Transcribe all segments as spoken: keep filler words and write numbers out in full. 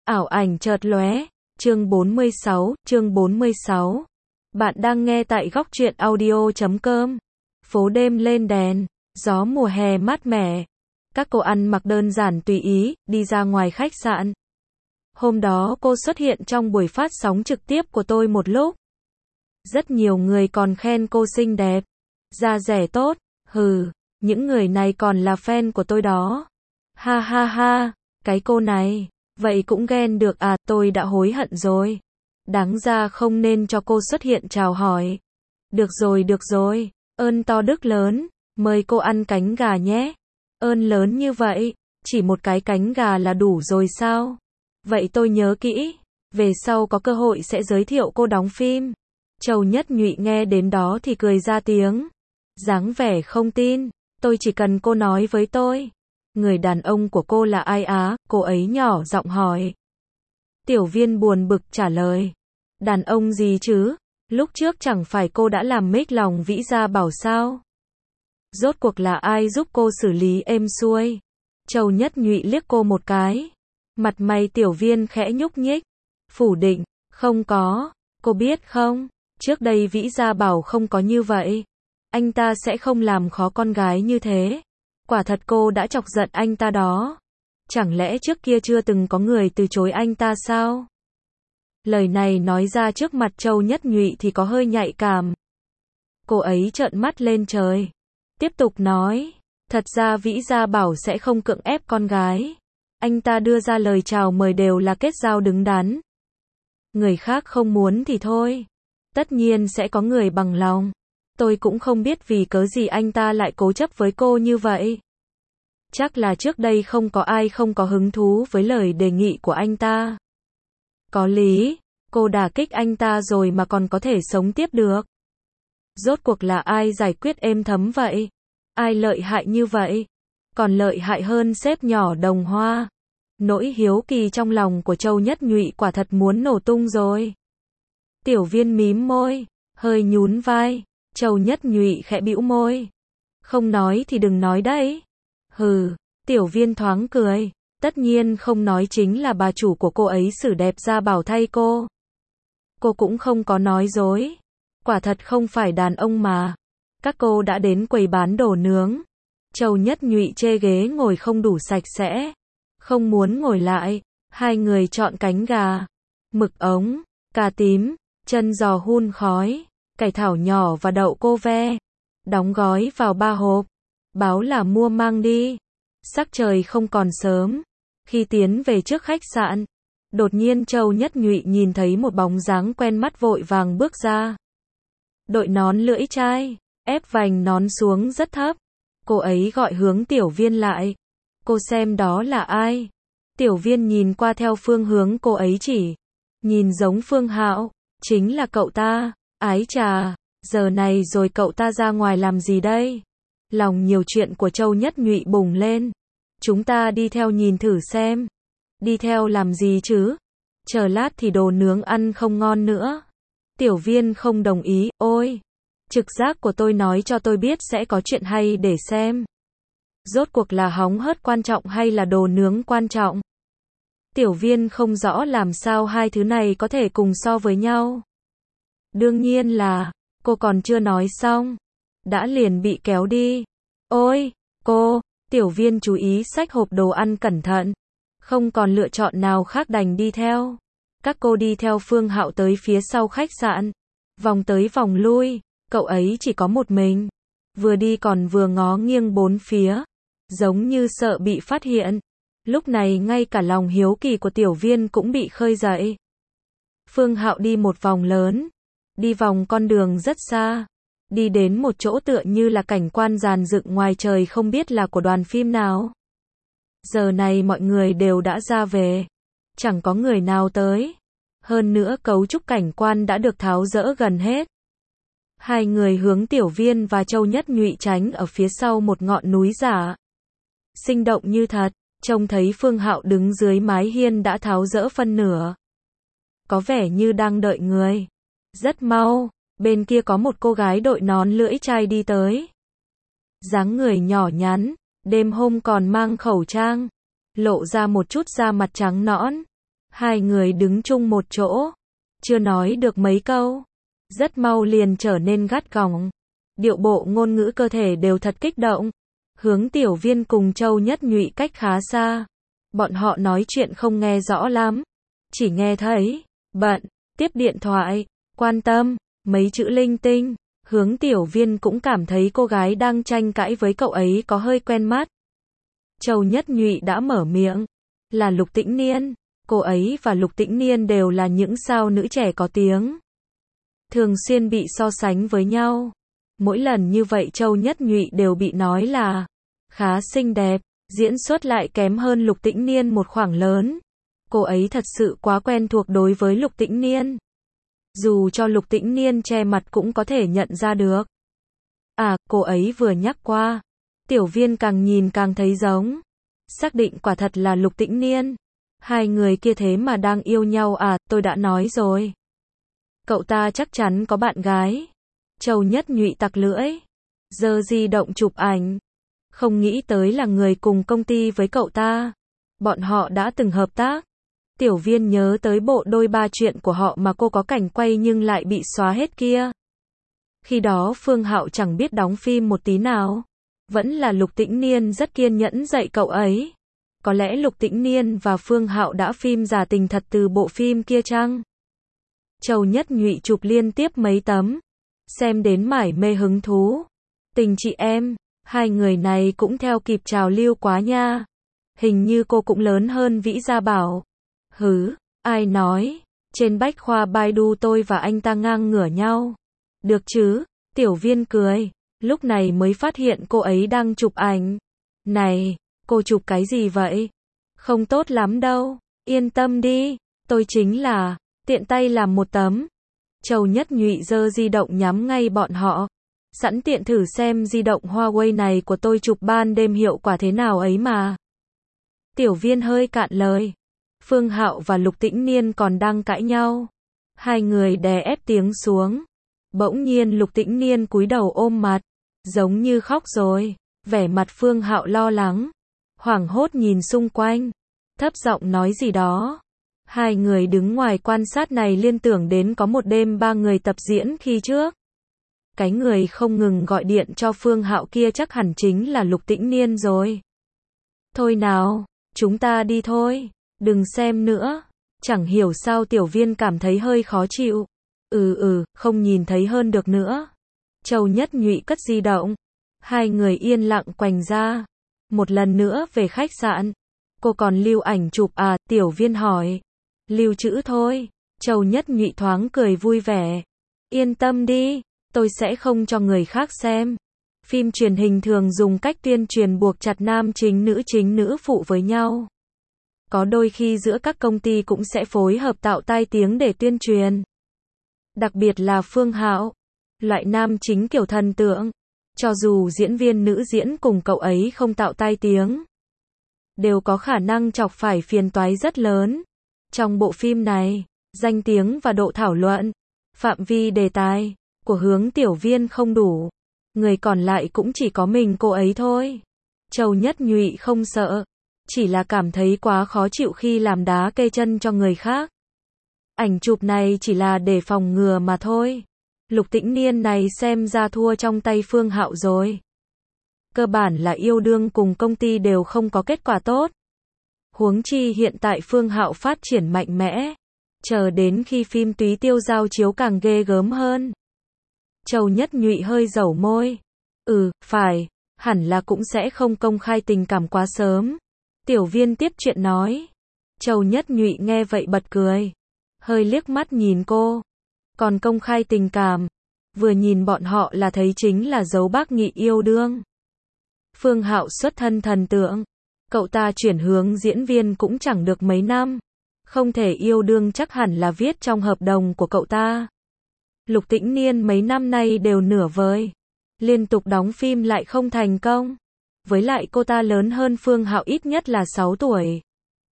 Ảo ảnh chợt lóe, chương bốn mươi sáu, chương bốn mươi sáu. Bạn đang nghe tại góc truyện audio chấm com. Phố đêm lên đèn, gió mùa hè mát mẻ. Các cô ăn mặc đơn giản tùy ý, đi ra ngoài khách sạn. Hôm đó cô xuất hiện trong buổi phát sóng trực tiếp của tôi một lúc. Rất nhiều người còn khen cô xinh đẹp, da dẻ tốt, hừ, những người này còn là fan của tôi đó. Ha ha ha, cái cô này, vậy cũng ghen được à, tôi đã hối hận rồi. Đáng ra không nên cho cô xuất hiện chào hỏi. Được rồi được rồi, ơn to đức lớn, mời cô ăn cánh gà nhé. Ơn lớn như vậy, chỉ một cái cánh gà là đủ rồi sao? Vậy tôi nhớ kỹ, về sau có cơ hội sẽ giới thiệu cô đóng phim. Châu Nhất Nhụy nghe đến đó thì cười ra tiếng. Dáng vẻ không tin, tôi chỉ cần cô nói với tôi. Người đàn ông của cô là ai á? Cô ấy nhỏ giọng hỏi. Tiểu Viên buồn bực trả lời. Đàn ông gì chứ? Lúc trước chẳng phải cô đã làm mếch lòng Vĩ Gia Bảo sao? Rốt cuộc là ai giúp cô xử lý êm xuôi? Châu Nhất Nhụy liếc cô một cái. Mặt mày Tiểu Viên khẽ nhúc nhích. Phủ định, không có. Cô biết không? Trước đây Vĩ Gia Bảo không có như vậy. Anh ta sẽ không làm khó con gái như thế. Quả thật cô đã chọc giận anh ta đó. Chẳng lẽ trước kia chưa từng có người từ chối anh ta sao? Lời này nói ra trước mặt Châu Nhất Nhụy thì có hơi nhạy cảm. Cô ấy trợn mắt lên trời. Tiếp tục nói. Thật ra Vĩ Gia Bảo sẽ không cưỡng ép con gái. Anh ta đưa ra lời chào mời đều là kết giao đứng đắn. Người khác không muốn thì thôi. Tất nhiên sẽ có người bằng lòng. Tôi cũng không biết vì cớ gì anh ta lại cố chấp với cô như vậy. Chắc là trước đây không có ai không có hứng thú với lời đề nghị của anh ta. Có lý, cô đả kích anh ta rồi mà còn có thể sống tiếp được. Rốt cuộc là ai giải quyết êm thấm vậy? Ai lợi hại như vậy? Còn lợi hại hơn sếp nhỏ Đồng Hoa. Nỗi hiếu kỳ trong lòng của Châu Nhất Nhụy quả thật muốn nổ tung rồi. Tiểu Viên mím môi, hơi nhún vai. Châu Nhất Nhụy khẽ bĩu môi. Không nói thì đừng nói đấy. Hừ, Tiểu Viên thoáng cười. Tất nhiên không nói chính là bà chủ của cô ấy xử đẹp Gia Bảo thay cô. Cô cũng không có nói dối. Quả thật không phải đàn ông mà. Các cô đã đến quầy bán đồ nướng. Châu Nhất Nhụy chê ghế ngồi không đủ sạch sẽ. Không muốn ngồi lại. Hai người chọn cánh gà, mực ống, cà tím, chân giò hun khói, cải thảo nhỏ và đậu cô ve. Đóng gói vào ba hộp. Báo là mua mang đi. Sắc trời không còn sớm. Khi tiến về trước khách sạn, đột nhiên Châu Nhất Nhụy nhìn thấy một bóng dáng quen mắt vội vàng bước ra. Đội nón lưỡi chai, ép vành nón xuống rất thấp. Cô ấy gọi hướng Tiểu Viên lại. Cô xem đó là ai? Tiểu Viên nhìn qua theo phương hướng cô ấy chỉ. Nhìn giống Phương Hạo, chính là cậu ta. Ái chà, giờ này rồi cậu ta ra ngoài làm gì đây? Lòng nhiều chuyện của Châu Nhất Nhụy bùng lên. Chúng ta đi theo nhìn thử xem. Đi theo làm gì chứ? Chờ lát thì đồ nướng ăn không ngon nữa. Tiểu Viên không đồng ý. Ôi, trực giác của tôi nói cho tôi biết sẽ có chuyện hay để xem. Rốt cuộc là hóng hớt quan trọng hay là đồ nướng quan trọng? Tiểu Viên không rõ làm sao hai thứ này có thể cùng so với nhau. Đương nhiên là, cô còn chưa nói xong. Đã liền bị kéo đi. Ôi, cô, Tiểu Viên chú ý xách hộp đồ ăn cẩn thận. Không còn lựa chọn nào khác đành đi theo. Các cô đi theo Phương Hạo tới phía sau khách sạn. Vòng tới vòng lui, cậu ấy chỉ có một mình. Vừa đi còn vừa ngó nghiêng bốn phía. Giống như sợ bị phát hiện. Lúc này ngay cả lòng hiếu kỳ của Tiểu Viên cũng bị khơi dậy. Phương Hạo đi một vòng lớn. Đi vòng con đường rất xa. Đi đến một chỗ tựa như là cảnh quan dàn dựng ngoài trời không biết là của đoàn phim nào. Giờ này mọi người đều đã ra về. Chẳng có người nào tới. Hơn nữa cấu trúc cảnh quan đã được tháo dỡ gần hết. Hai người hướng Tiểu Viên và Châu Nhất Nhụy tránh ở phía sau một ngọn núi giả. Sinh động như thật, trông thấy Phương Hạo đứng dưới mái hiên đã tháo dỡ phân nửa. Có vẻ như đang đợi người. Rất mau. Bên kia có một cô gái đội nón lưỡi chai đi tới. Dáng người nhỏ nhắn, đêm hôm còn mang khẩu trang, lộ ra một chút da mặt trắng nõn. Hai người đứng chung một chỗ, chưa nói được mấy câu, rất mau liền trở nên gắt gỏng. Điệu bộ ngôn ngữ cơ thể đều thật kích động. Hướng Tiểu Viên cùng Châu Nhất Nhụy cách khá xa. Bọn họ nói chuyện không nghe rõ lắm. Chỉ nghe thấy, bận, tiếp điện thoại, quan tâm, mấy chữ linh tinh. Hướng Tiểu Viên cũng cảm thấy cô gái đang tranh cãi với cậu ấy có hơi quen mắt. Châu Nhất Nhụy đã mở miệng. Là Lục Tĩnh Niên. Cô ấy và Lục Tĩnh Niên đều là những sao nữ trẻ có tiếng. Thường xuyên bị so sánh với nhau. Mỗi lần như vậy Châu Nhất Nhụy đều bị nói là khá xinh đẹp, diễn xuất lại kém hơn Lục Tĩnh Niên một khoảng lớn. Cô ấy thật sự quá quen thuộc đối với Lục Tĩnh Niên. Dù cho Lục Tĩnh Niên che mặt cũng có thể nhận ra được. À, cô ấy vừa nhắc qua. Tiểu Viên càng nhìn càng thấy giống. Xác định quả thật là Lục Tĩnh Niên. Hai người kia thế mà đang yêu nhau à, tôi đã nói rồi. Cậu ta chắc chắn có bạn gái. Châu Nhất Nhụy tặc lưỡi. Giơ di động chụp ảnh. Không nghĩ tới là người cùng công ty với cậu ta. Bọn họ đã từng hợp tác. Tiểu Viên nhớ tới bộ đôi ba chuyện của họ mà cô có cảnh quay nhưng lại bị xóa hết kia. Khi đó Phương Hạo chẳng biết đóng phim một tí nào. Vẫn là Lục Tĩnh Niên rất kiên nhẫn dạy cậu ấy. Có lẽ Lục Tĩnh Niên và Phương Hạo đã phim giả tình thật từ bộ phim kia chăng? Châu Nhất Nhụy chụp liên tiếp mấy tấm. Xem đến mải mê hứng thú. Tình chị em, hai người này cũng theo kịp trào lưu quá nha. Hình như cô cũng lớn hơn Vĩ Gia Bảo. Hứ, ai nói, trên bách khoa Baidu tôi và anh ta ngang ngửa nhau. Được chứ, Tiểu Viên cười, lúc này mới phát hiện cô ấy đang chụp ảnh. Này, cô chụp cái gì vậy? Không tốt lắm đâu, yên tâm đi, tôi chính là, tiện tay làm một tấm. Châu Nhất Nhụy giơ di động nhắm ngay bọn họ. Sẵn tiện thử xem di động Huawei này của tôi chụp ban đêm hiệu quả thế nào ấy mà. Tiểu Viên hơi cạn lời. Phương Hạo và Lục Tĩnh Niên còn đang cãi nhau. Hai người đè ép tiếng xuống. Bỗng nhiên Lục Tĩnh Niên cúi đầu ôm mặt. Giống như khóc rồi. Vẻ mặt Phương Hạo lo lắng. Hoảng hốt nhìn xung quanh. Thấp giọng nói gì đó. Hai người đứng ngoài quan sát này liên tưởng đến có một đêm ba người tập diễn khi trước. Cái người không ngừng gọi điện cho Phương Hạo kia chắc hẳn chính là Lục Tĩnh Niên rồi. Thôi nào, chúng ta đi thôi, đừng xem nữa. Chẳng hiểu sao Tiểu Viên cảm thấy hơi khó chịu. Ừ ừ, không nhìn thấy hơn được nữa. Châu Nhất Nhụy cất di động. Hai người yên lặng quành ra. Một lần nữa về khách sạn. Cô còn lưu ảnh chụp à, Tiểu Viên hỏi. Lưu trữ thôi. Châu Nhất Nhụy thoáng cười vui vẻ. Yên tâm đi, tôi sẽ không cho người khác xem. Phim truyền hình thường dùng cách tuyên truyền buộc chặt nam chính nữ chính nữ phụ với nhau. Có đôi khi giữa các công ty cũng sẽ phối hợp tạo tai tiếng để tuyên truyền. Đặc biệt là Phương Hạo, loại nam chính kiểu thần tượng. Cho dù diễn viên nữ diễn cùng cậu ấy không tạo tai tiếng, đều có khả năng chọc phải phiền toái rất lớn. Trong bộ phim này, danh tiếng và độ thảo luận, phạm vi đề tài của Hướng Tiểu Viên không đủ. Người còn lại cũng chỉ có mình cô ấy thôi. Châu Nhất Nhụy không sợ, chỉ là cảm thấy quá khó chịu khi làm đá kê chân cho người khác. Ảnh chụp này chỉ là để phòng ngừa mà thôi. Lục Tĩnh Niên này xem ra thua trong tay Phương Hạo rồi. Cơ bản là yêu đương cùng công ty đều không có kết quả tốt. Huống chi hiện tại Phương Hạo phát triển mạnh mẽ. Chờ đến khi phim Túy Tiêu giao chiếu càng ghê gớm hơn. Châu Nhất Nhụy hơi dẩu môi. Ừ, phải, hẳn là cũng sẽ không công khai tình cảm quá sớm. Tiểu Viên tiếp chuyện nói. Châu Nhất Nhụy nghe vậy bật cười. Hơi liếc mắt nhìn cô. Còn công khai tình cảm. Vừa nhìn bọn họ là thấy chính là dấu bác nghị yêu đương. Phương Hạo xuất thân thần tượng. Cậu ta chuyển hướng diễn viên cũng chẳng được mấy năm. Không thể yêu đương chắc hẳn là viết trong hợp đồng của cậu ta. Lục Tĩnh Niên mấy năm nay đều nửa vời. Liên tục đóng phim lại không thành công. Với lại cô ta lớn hơn Phương Hạo ít nhất là sáu tuổi.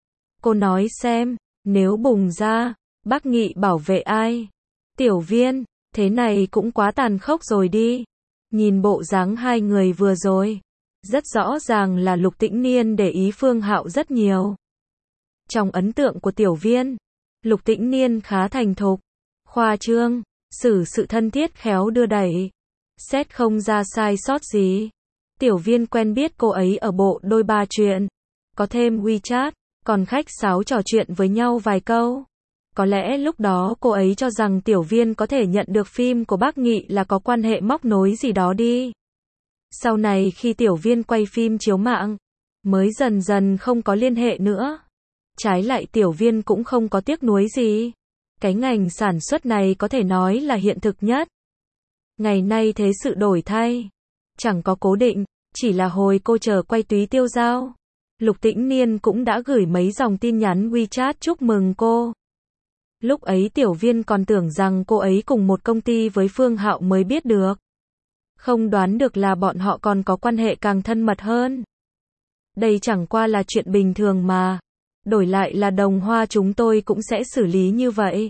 Cô nói xem, nếu bùng ra, bác nghị bảo vệ ai? Tiểu Viên, thế này cũng quá tàn khốc rồi đi. Nhìn bộ dáng hai người vừa rồi, rất rõ ràng là Lục Tĩnh Niên để ý Phương Hạo rất nhiều. Trong ấn tượng của Tiểu Viên, Lục Tĩnh Niên khá thành thục, khoa trương, xử sự thân thiết khéo đưa đẩy, xét không ra sai sót gì. Tiểu Viên quen biết cô ấy ở bộ đôi ba chuyện, có thêm WeChat, còn khách sáo trò chuyện với nhau vài câu. Có lẽ lúc đó cô ấy cho rằng Tiểu Viên có thể nhận được phim của bác Nghị là có quan hệ móc nối gì đó đi. Sau này khi Tiểu Viên quay phim chiếu mạng, mới dần dần không có liên hệ nữa. Trái lại Tiểu Viên cũng không có tiếc nuối gì. Cái ngành sản xuất này có thể nói là hiện thực nhất. Ngày nay thế sự đổi thay, chẳng có cố định, chỉ là hồi cô chờ quay Túy Tiêu Dao, Lục Tĩnh Niên cũng đã gửi mấy dòng tin nhắn WeChat chúc mừng cô. Lúc ấy Tiểu Viên còn tưởng rằng cô ấy cùng một công ty với Phương Hạo mới biết được. Không đoán được là bọn họ còn có quan hệ càng thân mật hơn. Đây chẳng qua là chuyện bình thường mà. Đổi lại là Đồng Hoa chúng tôi cũng sẽ xử lý như vậy.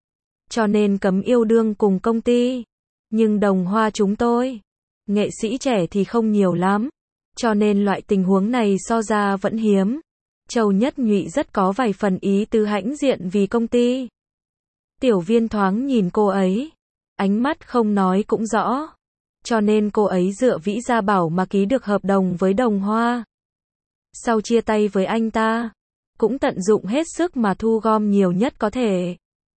Cho nên cấm yêu đương cùng công ty. Nhưng Đồng Hoa chúng tôi, nghệ sĩ trẻ thì không nhiều lắm. Cho nên loại tình huống này so ra vẫn hiếm. Châu Nhất Nhụy rất có vài phần ý tứ hãnh diện vì công ty. Tiểu Viên thoáng nhìn cô ấy, ánh mắt không nói cũng rõ. Cho nên cô ấy dựa Vĩ Gia Bảo mà ký được hợp đồng với Đồng Hoa. Sau chia tay với anh ta, cũng tận dụng hết sức mà thu gom nhiều nhất có thể.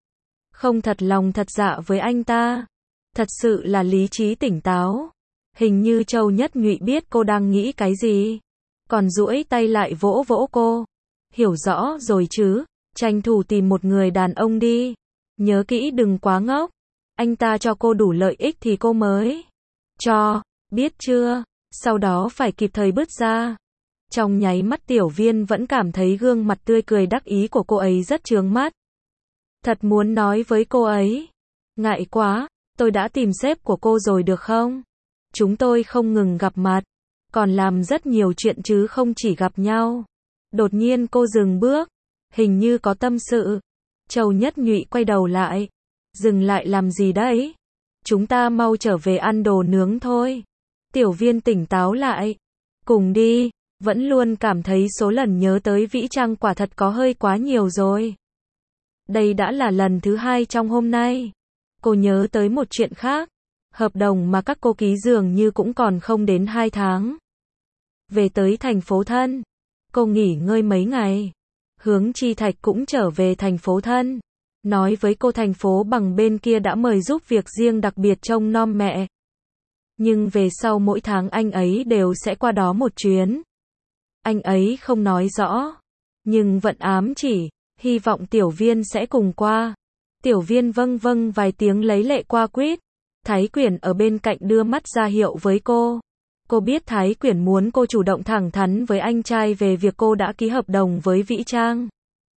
Không thật lòng thật dạ với anh ta. Thật sự là lý trí tỉnh táo. Hình như Châu Nhất Nhụy biết cô đang nghĩ cái gì. Còn duỗi tay lại vỗ vỗ cô. Hiểu rõ rồi chứ, tranh thủ tìm một người đàn ông đi. Nhớ kỹ đừng quá ngốc. Anh ta cho cô đủ lợi ích thì cô mới cho, biết chưa? Sau đó phải kịp thời bứt ra. Trong nháy mắt Tiểu Viên vẫn cảm thấy gương mặt tươi cười đắc ý của cô ấy rất chướng mắt. Thật muốn nói với cô ấy. Ngại quá, tôi đã tìm sếp của cô rồi được không? Chúng tôi không ngừng gặp mặt, còn làm rất nhiều chuyện chứ không chỉ gặp nhau. Đột nhiên cô dừng bước, hình như có tâm sự. Châu Nhất Nhụy quay đầu lại. Dừng lại làm gì đấy? Chúng ta mau trở về ăn đồ nướng thôi. Tiểu Viên tỉnh táo lại. Cùng đi, vẫn luôn cảm thấy số lần nhớ tới Vĩ Trang quả thật có hơi quá nhiều rồi. Đây đã là lần thứ hai trong hôm nay. Cô nhớ tới một chuyện khác. Hợp đồng mà các cô ký dường như cũng còn không đến hai tháng. Về tới thành phố Thân. Cô nghỉ ngơi mấy ngày. Hướng Chi Thạch cũng trở về thành phố Thân. Nói với cô thành phố Bằng bên kia đã mời giúp việc riêng đặc biệt trông nom mẹ. Nhưng về sau mỗi tháng anh ấy đều sẽ qua đó một chuyến. Anh ấy không nói rõ. Nhưng vẫn ám chỉ, hy vọng Tiểu Viên sẽ cùng qua. Tiểu Viên vâng vâng vài tiếng lấy lệ qua quýt. Thái Quyển ở bên cạnh đưa mắt ra hiệu với cô. Cô biết Thái Quyển muốn cô chủ động thẳng thắn với anh trai về việc cô đã ký hợp đồng với Vĩ Trang.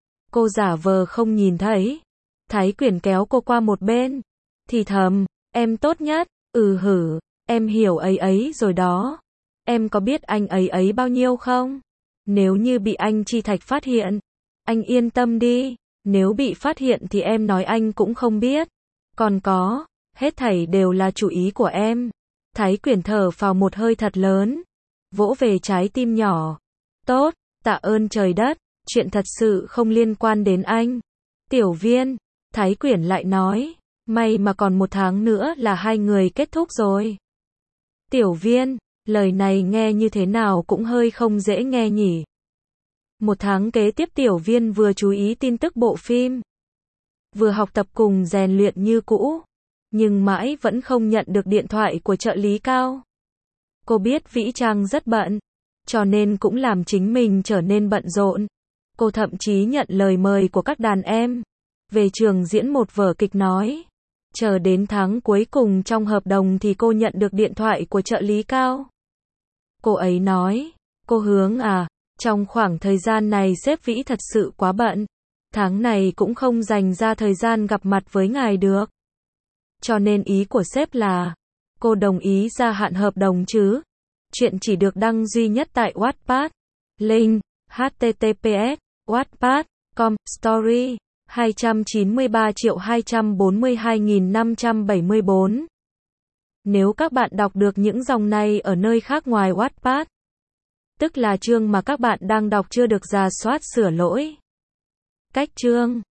Cô giả vờ không nhìn thấy. Thái Quyển kéo cô qua một bên. Thì thầm, em tốt nhất, ừ hử, em hiểu ấy ấy rồi đó. Em có biết anh ấy ấy bao nhiêu không? Nếu như bị anh Chi Thạch phát hiện, anh yên tâm đi. Nếu bị phát hiện thì em nói anh cũng không biết. Còn có, hết thảy đều là chủ ý của em. Thái Quyển thở phào một hơi thật lớn. Vỗ về trái tim nhỏ. Tốt, tạ ơn trời đất. Chuyện thật sự không liên quan đến anh. Tiểu Viên, Thái Quyển lại nói. May mà còn một tháng nữa là hai người kết thúc rồi. Tiểu Viên, lời này nghe như thế nào cũng hơi không dễ nghe nhỉ. Một tháng kế tiếp Tiểu Viên vừa chú ý tin tức bộ phim. Vừa học tập cùng rèn luyện như cũ. Nhưng mãi vẫn không nhận được điện thoại của trợ lý Cao. Cô biết Vĩ Trang rất bận. Cho nên cũng làm chính mình trở nên bận rộn. Cô thậm chí nhận lời mời của các đàn em. Về trường diễn một vở kịch nói. Chờ đến tháng cuối cùng trong hợp đồng thì cô nhận được điện thoại của trợ lý Cao. Cô ấy nói. Cô Hướng à, trong khoảng thời gian này sếp Vĩ thật sự quá bận. Tháng này cũng không dành ra thời gian gặp mặt với ngài được. Cho nên ý của sếp là, cô đồng ý gia hạn hợp đồng chứ. Chuyện chỉ được đăng duy nhất tại Wattpad. Link, h t t p s, wattpad chấm com, story, hai trăm chín mươi ba triệu hai trăm bốn mươi hai nghìn năm trăm bảy mươi bốn. Nếu các bạn đọc được những dòng này ở nơi khác ngoài Wattpad, tức là chương mà các bạn đang đọc chưa được rà soát sửa lỗi. Cách chương